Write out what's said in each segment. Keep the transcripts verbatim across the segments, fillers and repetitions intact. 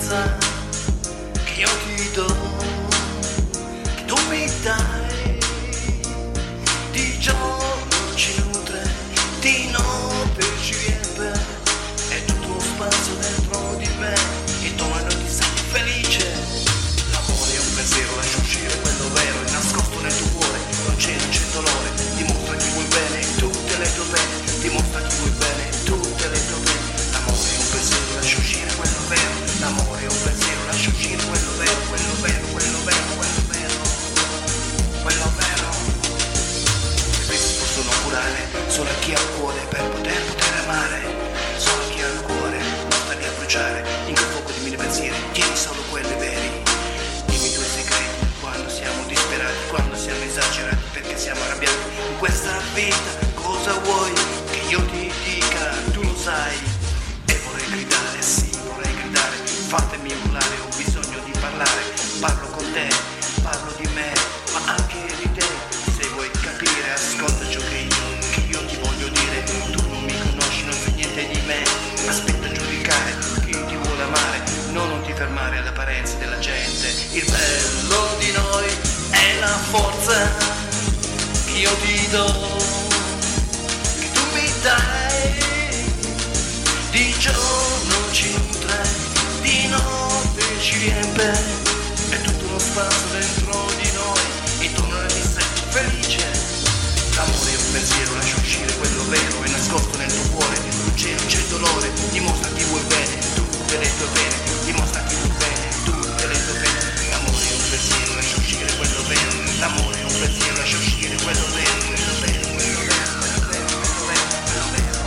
forza che io ti do, che tu mi dai, di giorno ci nutre, di notte ci riempie, è tutto uno spazio dentro di me, intorno a noi ti senti felice. L'amore è un pensiero, lascia uscire quello vero, è nascosto nel tuo cuore, non c'è, non c'è dolore, dimostra chi vuoi bene in tutte le tue pene, dimostra chi vuoi bene in tutte le tue pene. L'amore è un pensiero, lascia uscire quello vero, l'amore è un pensiero, lascia uscire quello vero, quello vero, quello vero, quello vero, quello vero. I pensi possono curare solo a chi ha il cuore per poter poter amare, solo a chi ha il cuore non starli a bruciare in quel fuoco di mille pensieri, tieni solo quelli veri. Dimmi i tuoi segreti quando siamo disperati, quando siamo esagerati, perché siamo arrabbiati in questa vita. Cosa vuoi che io ti dica? Tu lo sai. E vorrei gridare, sì, vorrei gridare, fatemi urlare, ho bisogno di parlare, parlo con te, parlo di me, ma anche di te. Se vuoi capire, ascolta ciò che io, che io ti voglio dire. Tu non mi conosci, non sai niente di me, aspetta a giudicare chi ti vuole amare, no, non ti fermare alle apparenze della gente. Il bello di noi è la forza che io ti do, che tu mi dai, di giorno ci nutre, di notte ci riempie, è tutto uno spazio dentro di noi, intorno a noi ti senti felice. L'amore è un pensiero, lascia uscire quello vero, è nascosto nel tuo cuore, non c'è, non c'è dolore, dimostra chi vuoi bene in tutte le tue pene, dimostra chi vuoi bene in tutte le tue pene. L'amore è un pensiero, lascia uscire quello vero, l'amore è un pensiero, lascia uscire quello vero, quello vero, quello vero, quello vero, quello vero, quello vero.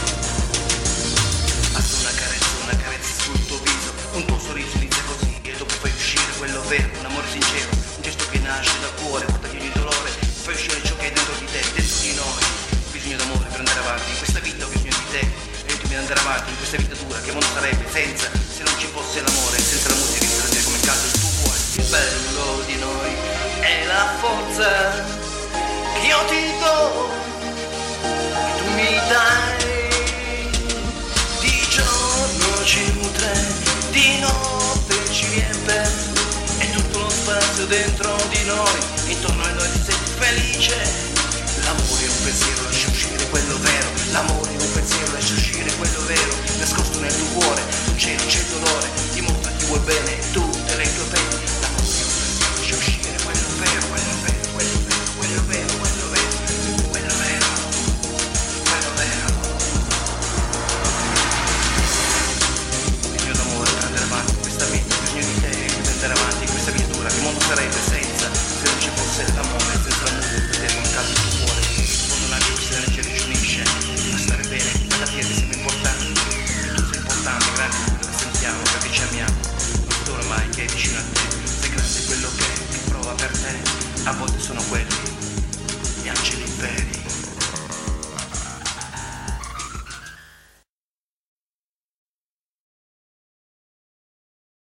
Basta una carezza, una carezza sul tuo viso, un tuo sorriso inizia così e dopo fai uscire quello vero, un amore sincero, un gesto che nasce dal cuore, porta via ogni dolore, fai uscire ciò che è dentro di te, dentro di noi. Ho bisogno d'amore per andare avanti, in questa vita ho bisogno di te, aiutami ad andare avanti in questa vita dura, che mondo sarebbe senza, se non ci fosse l'amore, senza la musica che sarebbe come caldo il tuo cuore. Il bello di noi è la forza che io ti do, che tu mi dai, di giorno ci nutre, di notte ci riempie, è tutto uno spazio dentro di noi, intorno a noi ti senti felice. L'amore è un pensiero, lascia uscire quello vero, l'amore